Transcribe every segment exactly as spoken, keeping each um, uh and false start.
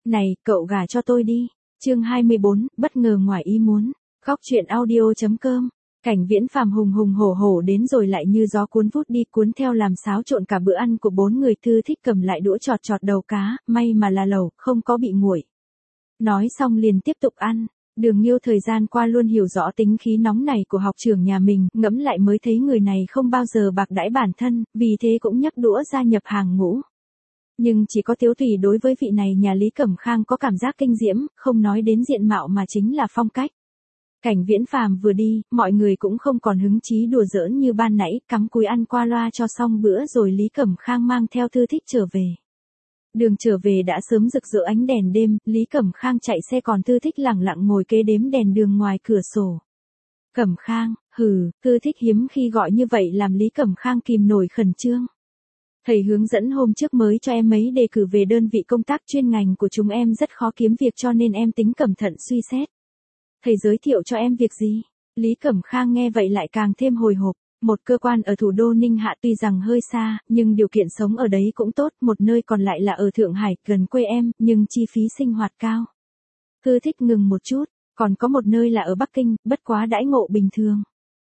Này, cậu gả cho tôi đi. Chương hai mươi bốn, bất ngờ ngoài ý muốn. Góc truyện audio.com. Cảnh Viễn Phàm hùng hùng hổ hổ đến rồi lại như gió cuốn vút đi, cuốn theo làm xáo trộn cả bữa ăn của bốn người. Thư Thích cầm lại đũa chọt chọt đầu cá, may mà là lẩu, không có bị nguội. Nói xong liền tiếp tục ăn. Đường Nghiêu thời gian qua luôn hiểu rõ tính khí nóng này của học trưởng nhà mình, ngẫm lại mới thấy người này không bao giờ bạc đãi bản thân, vì thế cũng nhấc đũa gia nhập hàng ngũ. Nhưng chỉ có Tiếu Thủy đối với vị này nhà Lý Cẩm Khang có cảm giác kinh diễm, không nói đến diện mạo mà chính là phong cách. Cảnh Viễn Phàm vừa đi, mọi người cũng không còn hứng chí đùa giỡn như ban nãy, cắm cúi ăn qua loa cho xong bữa rồi Lý Cẩm Khang mang theo Thư Thích trở về. Đường trở về đã sớm rực rỡ ánh đèn đêm, Lý Cẩm Khang chạy xe còn Thư Thích lẳng lặng ngồi kế đếm đèn đường ngoài cửa sổ. Cẩm Khang, hừ, Thư Thích hiếm khi gọi như vậy làm Lý Cẩm Khang kìm nổi khẩn trương. Thầy hướng dẫn hôm trước mới cho em mấy đề cử về đơn vị công tác chuyên ngành của chúng em rất khó kiếm việc cho nên em tính cẩn thận suy xét. Thầy giới thiệu cho em việc gì? Lý Cẩm Khang nghe vậy lại càng thêm hồi hộp. Một cơ quan ở thủ đô Ninh Hạ tuy rằng hơi xa, nhưng điều kiện sống ở đấy cũng tốt, một nơi còn lại là ở Thượng Hải, gần quê em, nhưng chi phí sinh hoạt cao. Thư Thích ngừng một chút, còn có một nơi là ở Bắc Kinh, bất quá đãi ngộ bình thường.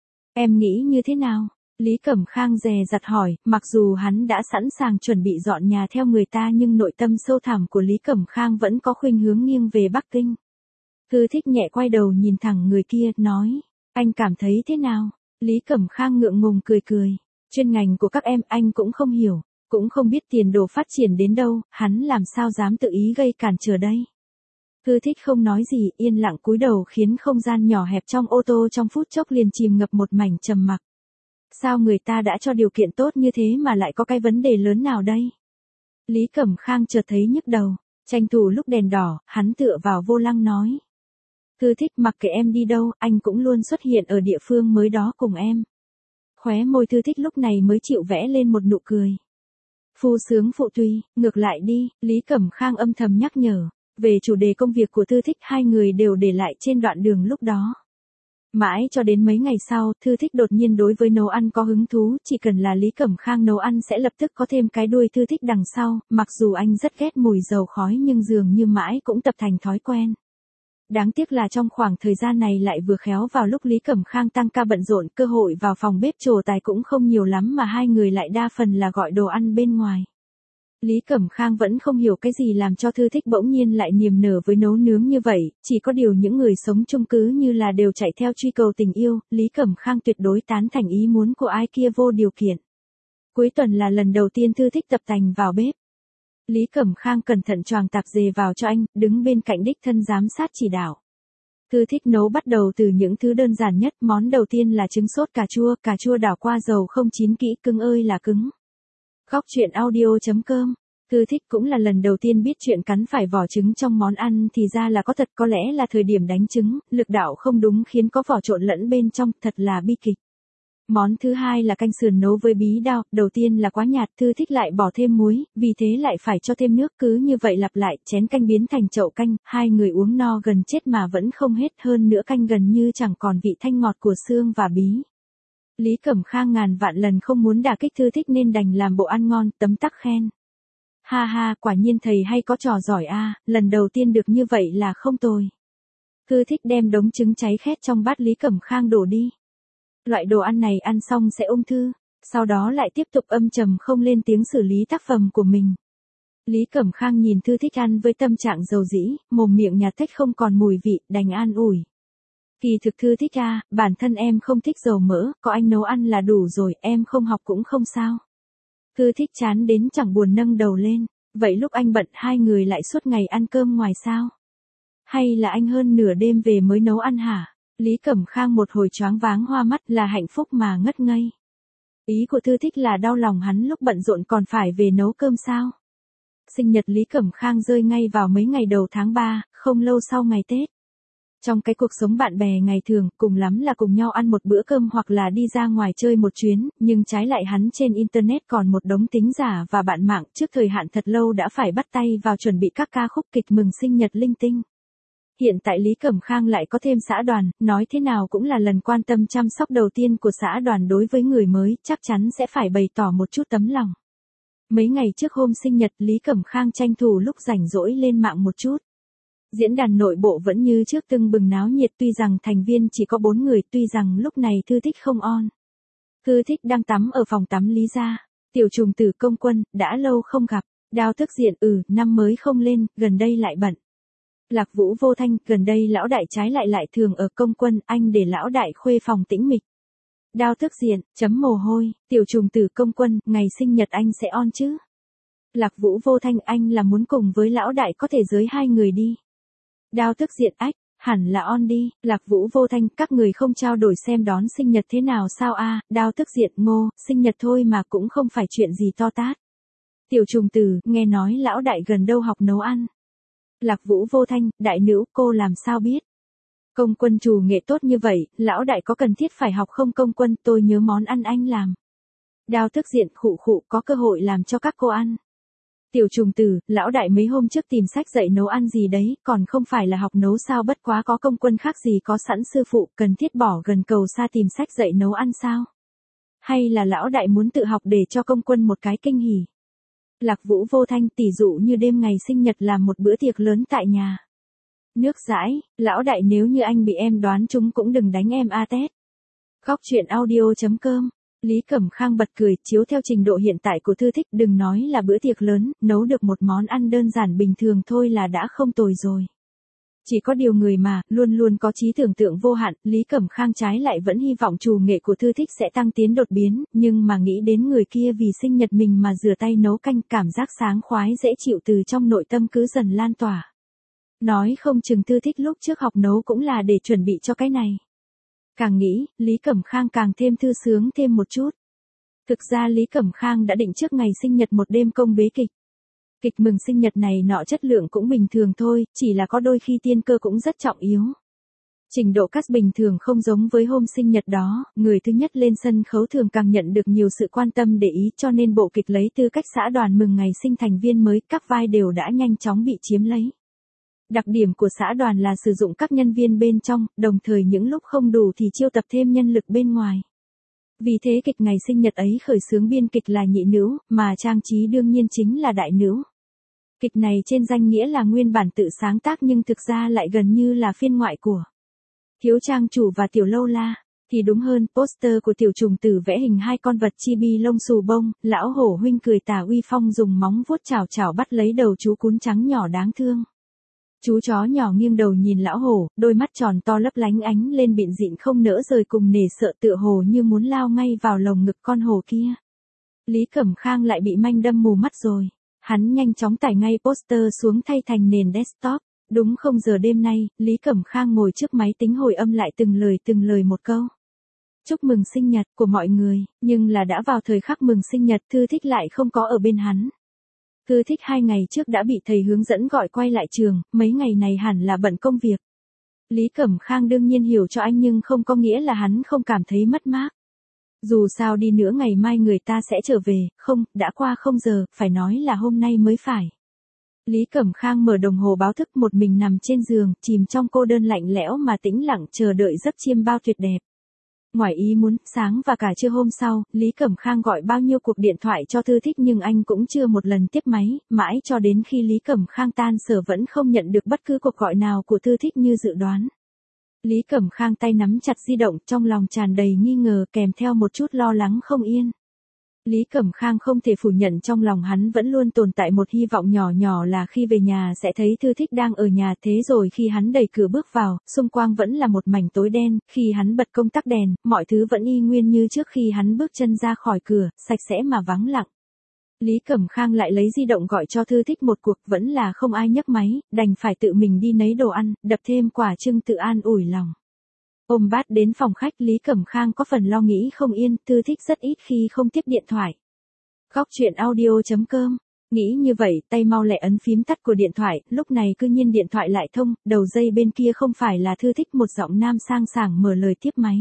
Em nghĩ như thế nào? Lý Cẩm Khang dè dặt hỏi, mặc dù hắn đã sẵn sàng chuẩn bị dọn nhà theo người ta nhưng nội tâm sâu thẳm của Lý Cẩm Khang vẫn có khuynh hướng nghiêng về Bắc Kinh. Thư Thích nhẹ quay đầu nhìn thẳng người kia, nói, anh cảm thấy thế nào? Lý Cẩm Khang ngượng ngùng cười cười, chuyên ngành của các em anh cũng không hiểu, cũng không biết tiền đồ phát triển đến đâu, hắn làm sao dám tự ý gây cản trở đây. Thư Thích không nói gì, yên lặng cúi đầu khiến không gian nhỏ hẹp trong ô tô trong phút chốc liền chìm ngập một mảnh trầm mặc. Sao người ta đã cho điều kiện tốt như thế mà lại có cái vấn đề lớn nào đây? Lý Cẩm Khang chợt thấy nhức đầu, tranh thủ lúc đèn đỏ, hắn tựa vào vô lăng nói. Thư Thích, mặc kệ em đi đâu, anh cũng luôn xuất hiện ở địa phương mới đó cùng em. Khóe môi Thư Thích lúc này mới chịu vẽ lên một nụ cười. Phu sướng phụ tùy, ngược lại đi, Lý Cẩm Khang âm thầm nhắc nhở. Về chủ đề công việc của Thư Thích hai người đều để lại trên đoạn đường lúc đó. Mãi cho đến mấy ngày sau, Thư Thích đột nhiên đối với nấu ăn có hứng thú, chỉ cần là Lý Cẩm Khang nấu ăn sẽ lập tức có thêm cái đuôi Thư Thích đằng sau, mặc dù anh rất ghét mùi dầu khói nhưng dường như mãi cũng tập thành thói quen. Đáng tiếc là trong khoảng thời gian này lại vừa khéo vào lúc Lý Cẩm Khang tăng ca bận rộn, cơ hội vào phòng bếp trổ tài cũng không nhiều lắm mà hai người lại đa phần là gọi đồ ăn bên ngoài. Lý Cẩm Khang vẫn không hiểu cái gì làm cho Thư Thích bỗng nhiên lại niềm nở với nấu nướng như vậy, chỉ có điều những người sống chung cứ như là đều chạy theo truy cầu tình yêu, Lý Cẩm Khang tuyệt đối tán thành ý muốn của ai kia vô điều kiện. Cuối tuần là lần đầu tiên Thư Thích tập tành vào bếp. Lý Cẩm Khang cẩn thận choàng tạp dề vào cho anh, đứng bên cạnh đích thân giám sát chỉ đạo. Thư Thích nấu bắt đầu từ những thứ đơn giản nhất, món đầu tiên là trứng sốt cà chua, cà chua đảo qua dầu không chín kỹ, cứng ơi là cứng. Góc truyện audio.com. Thư Thích cũng là lần đầu tiên biết chuyện cắn phải vỏ trứng trong món ăn thì ra là có thật, có lẽ là thời điểm đánh trứng, lực đạo không đúng khiến có vỏ trộn lẫn bên trong, thật là bi kịch. Món thứ hai là canh sườn nấu với bí đao, đầu tiên là quá nhạt, Thư Thích lại bỏ thêm muối, vì thế lại phải cho thêm nước, cứ như vậy lặp lại, chén canh biến thành chậu canh, hai người uống no gần chết mà vẫn không hết, hơn nữa canh gần như chẳng còn vị thanh ngọt của xương và bí. Lý Cẩm Khang ngàn vạn lần không muốn đả kích Thư Thích nên đành làm bộ ăn ngon, tấm tắc khen. Ha ha, quả nhiên thầy hay có trò giỏi a, lần đầu tiên được như vậy là không tồi. Thư Thích đem đống trứng cháy khét trong bát Lý Cẩm Khang đổ đi. Loại đồ ăn này ăn xong sẽ ung thư, sau đó lại tiếp tục âm trầm không lên tiếng xử lý tác phẩm của mình. Lý Cẩm Khang nhìn Thư Thích ăn với tâm trạng dầu dĩ, mồm miệng nhạt thích không còn mùi vị, đành an ủi. Kỳ thực Thư Thích a, bản thân em không thích dầu mỡ, có anh nấu ăn là đủ rồi, em không học cũng không sao. Thư Thích chán đến chẳng buồn nâng đầu lên, vậy lúc anh bận hai người lại suốt ngày ăn cơm ngoài sao? Hay là anh hơn nửa đêm về mới nấu ăn hả? Lý Cẩm Khang một hồi choáng váng hoa mắt, là hạnh phúc mà ngất ngây. Ý của Thư Thích là đau lòng hắn lúc bận rộn còn phải về nấu cơm sao? Sinh nhật Lý Cẩm Khang rơi ngay vào mấy ngày đầu tháng ba, không lâu sau ngày Tết. Trong cái cuộc sống bạn bè ngày thường, cùng lắm là cùng nhau ăn một bữa cơm hoặc là đi ra ngoài chơi một chuyến, nhưng trái lại hắn trên Internet còn một đống tính giả và bạn mạng, trước thời hạn thật lâu đã phải bắt tay vào chuẩn bị các ca khúc kịch mừng sinh nhật linh tinh. Hiện tại Lý Cẩm Khang lại có thêm xã đoàn, nói thế nào cũng là lần quan tâm chăm sóc đầu tiên của xã đoàn đối với người mới, chắc chắn sẽ phải bày tỏ một chút tấm lòng. Mấy ngày trước hôm sinh nhật, Lý Cẩm Khang tranh thủ lúc rảnh rỗi lên mạng một chút. Diễn đàn nội bộ vẫn như trước tưng bừng náo nhiệt, tuy rằng thành viên chỉ có bốn người, tuy rằng lúc này Thư Thích không on. Thư Thích đang tắm ở phòng tắm Lý gia. Tiểu Trùng Tử Công Quân, đã lâu không gặp. Đao Tức Diện, ừ, năm mới không lên, gần đây lại bận. Lạc Vũ Vô Thanh, gần đây lão đại trái lại lại thường ở Công Quân, anh để lão đại khuê phòng tĩnh mịch. Đao Tức Diện, chấm mồ hôi, Tiểu Trùng Tử Công Quân, ngày sinh nhật anh sẽ on chứ? Lạc Vũ Vô Thanh, anh là muốn cùng với lão đại có thể giới hai người đi. Đao Tức Diện, ách, hẳn là on đi. Lạc Vũ Vô Thanh, các người không trao đổi xem đón sinh nhật thế nào sao a? Đao Tức Diện, ngô, sinh nhật thôi mà cũng không phải chuyện gì to tát. Tiểu Trùng Tử, nghe nói lão đại gần đâu học nấu ăn. Lạc Vũ Vô Thanh, đại nữ, cô làm sao biết? Công Quân chủ nghệ tốt như vậy, lão đại có cần thiết phải học không? Công Quân, tôi nhớ món ăn anh làm. Đao Tức Diện, khụ khụ, có cơ hội làm cho các cô ăn. Tiểu Trùng Tử, lão đại mấy hôm trước tìm sách dạy nấu ăn gì đấy, còn không phải là học nấu sao? Bất quá có Công Quân khác gì có sẵn sư phụ, cần thiết bỏ gần cầu xa tìm sách dạy nấu ăn sao? Hay là lão đại muốn tự học để cho Công Quân một cái kinh hỉ? Lạc Vũ Vô Thanh, tỷ dụ như đêm ngày sinh nhật làm một bữa tiệc lớn tại nhà. Nước dãi, lão đại nếu như anh bị em đoán chúng cũng đừng đánh em a tét. Khóc chuyện audio.com. Lý Cẩm Khang bật cười, chiếu theo trình độ hiện tại của Thư Thích, đừng nói là bữa tiệc lớn, nấu được một món ăn đơn giản bình thường thôi là đã không tồi rồi. Chỉ có điều người mà, luôn luôn có trí tưởng tượng vô hạn, Lý Cẩm Khang trái lại vẫn hy vọng trù nghệ của Thư Thích sẽ tăng tiến đột biến, nhưng mà nghĩ đến người kia vì sinh nhật mình mà rửa tay nấu canh, cảm giác sáng khoái dễ chịu từ trong nội tâm cứ dần lan tỏa. Nói không chừng Thư Thích lúc trước học nấu cũng là để chuẩn bị cho cái này. Càng nghĩ, Lý Cẩm Khang càng thêm thư sướng thêm một chút. Thực ra Lý Cẩm Khang đã định trước ngày sinh nhật một đêm công bế kịch. Kịch mừng sinh nhật này nọ chất lượng cũng bình thường thôi, chỉ là có đôi khi tiên cơ cũng rất trọng yếu. Trình độ cast bình thường không giống với hôm sinh nhật đó, người thứ nhất lên sân khấu thường càng nhận được nhiều sự quan tâm để ý, cho nên bộ kịch lấy tư cách xã đoàn mừng ngày sinh thành viên mới, các vai đều đã nhanh chóng bị chiếm lấy. Đặc điểm của xã đoàn là sử dụng các nhân viên bên trong, đồng thời những lúc không đủ thì chiêu tập thêm nhân lực bên ngoài. Vì thế kịch ngày sinh nhật ấy khởi xướng biên kịch là nhị nữ, mà trang trí đương nhiên chính là đại nữ. Kịch này trên danh nghĩa là nguyên bản tự sáng tác nhưng thực ra lại gần như là phiên ngoại của Thiếu Trang Chủ và Tiểu Lâu La. Thì đúng hơn, poster của Tiểu Trùng Tử vẽ hình hai con vật chibi lông xù bông, lão hổ huynh cười tà uy phong dùng móng vuốt chảo chảo bắt lấy đầu chú cún trắng nhỏ đáng thương. Chú chó nhỏ nghiêng đầu nhìn lão hổ, đôi mắt tròn to lấp lánh ánh lên bịn dịn không nỡ rời cùng nể sợ tựa hồ như muốn lao ngay vào lồng ngực con hổ kia. Lý Cẩm Khang lại bị manh đâm mù mắt rồi. Hắn nhanh chóng tải ngay poster xuống thay thành nền desktop. Đúng không giờ đêm nay, Lý Cẩm Khang ngồi trước máy tính hồi âm lại từng lời từng lời một câu. Chúc mừng sinh nhật của mọi người, nhưng là đã vào thời khắc mừng sinh nhật, Thư Thích lại không có ở bên hắn. Thư Thích hai ngày trước đã bị thầy hướng dẫn gọi quay lại trường, mấy ngày này hẳn là bận công việc. Lý Cẩm Khang đương nhiên hiểu cho anh nhưng không có nghĩa là hắn không cảm thấy mất mát. Dù sao đi nữa ngày mai người ta sẽ trở về, không, đã qua không giờ, phải nói là hôm nay mới phải. Lý Cẩm Khang mở đồng hồ báo thức một mình nằm trên giường, chìm trong cô đơn lạnh lẽo mà tĩnh lặng chờ đợi giấc chiêm bao tuyệt đẹp. Ngoài ý muốn, sáng và cả trưa hôm sau, Lý Cẩm Khang gọi bao nhiêu cuộc điện thoại cho Thư Thích nhưng anh cũng chưa một lần tiếp máy, mãi cho đến khi Lý Cẩm Khang tan sở vẫn không nhận được bất cứ cuộc gọi nào của Thư Thích như dự đoán. Lý Cẩm Khang tay nắm chặt di động, trong lòng tràn đầy nghi ngờ kèm theo một chút lo lắng không yên. Lý Cẩm Khang không thể phủ nhận trong lòng hắn vẫn luôn tồn tại một hy vọng nhỏ nhỏ là khi về nhà sẽ thấy Thư Thích đang ở nhà, thế rồi khi hắn đẩy cửa bước vào, xung quanh vẫn là một mảnh tối đen, khi hắn bật công tắc đèn, mọi thứ vẫn y nguyên như trước khi hắn bước chân ra khỏi cửa, sạch sẽ mà vắng lặng. Lý Cẩm Khang lại lấy di động gọi cho Thư Thích một cuộc vẫn là không ai nhấc máy, đành phải tự mình đi nấy đồ ăn, đập thêm quả trưng tự an ủi lòng. Ôm bát đến phòng khách, Lý Cẩm Khang có phần lo nghĩ không yên, Thư Thích rất ít khi không tiếp điện thoại. Khóc chuyện audio.com. Nghĩ như vậy, tay mau lẹ ấn phím tắt của điện thoại, lúc này cư nhiên điện thoại lại thông, đầu dây bên kia không phải là Thư Thích, một giọng nam sang sảng mở lời tiếp máy.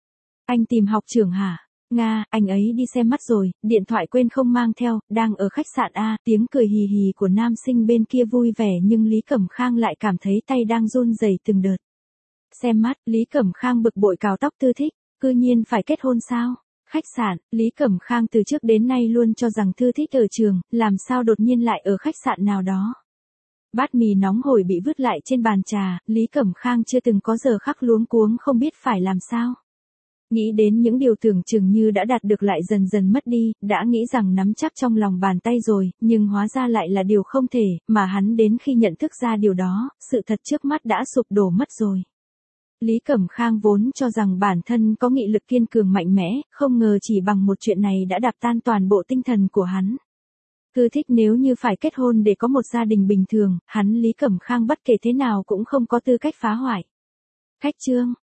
Anh tìm học trưởng hả? Nga, anh ấy đi xem mắt rồi, điện thoại quên không mang theo, đang ở khách sạn A, tiếng cười hì hì của nam sinh bên kia vui vẻ nhưng Lý Cẩm Khang lại cảm thấy tay đang run rẩy từng đợt. Xem mắt, Lý Cẩm Khang bực bội cào tóc Thư Thích, cư nhiên phải kết hôn sao? khách sạn, Lý Cẩm Khang từ trước đến nay luôn cho rằng Thư Thích ở trường, làm sao đột nhiên lại ở khách sạn nào đó. Bát mì nóng hổi bị vứt lại trên bàn trà, Lý Cẩm Khang chưa từng có giờ khắc luống cuống không biết phải làm sao. Nghĩ đến những điều tưởng chừng như đã đạt được lại dần dần mất đi, đã nghĩ rằng nắm chắc trong lòng bàn tay rồi, nhưng hóa ra lại là điều không thể, mà hắn đến khi nhận thức ra điều đó, sự thật trước mắt đã sụp đổ mất rồi. Lý Cẩm Khang vốn cho rằng bản thân có nghị lực kiên cường mạnh mẽ, không ngờ chỉ bằng một chuyện này đã đạp tan toàn bộ tinh thần của hắn. Thư Thích nếu như phải kết hôn để có một gia đình bình thường, hắn Lý Cẩm Khang bất kể thế nào cũng không có tư cách phá hoại. Khách trương,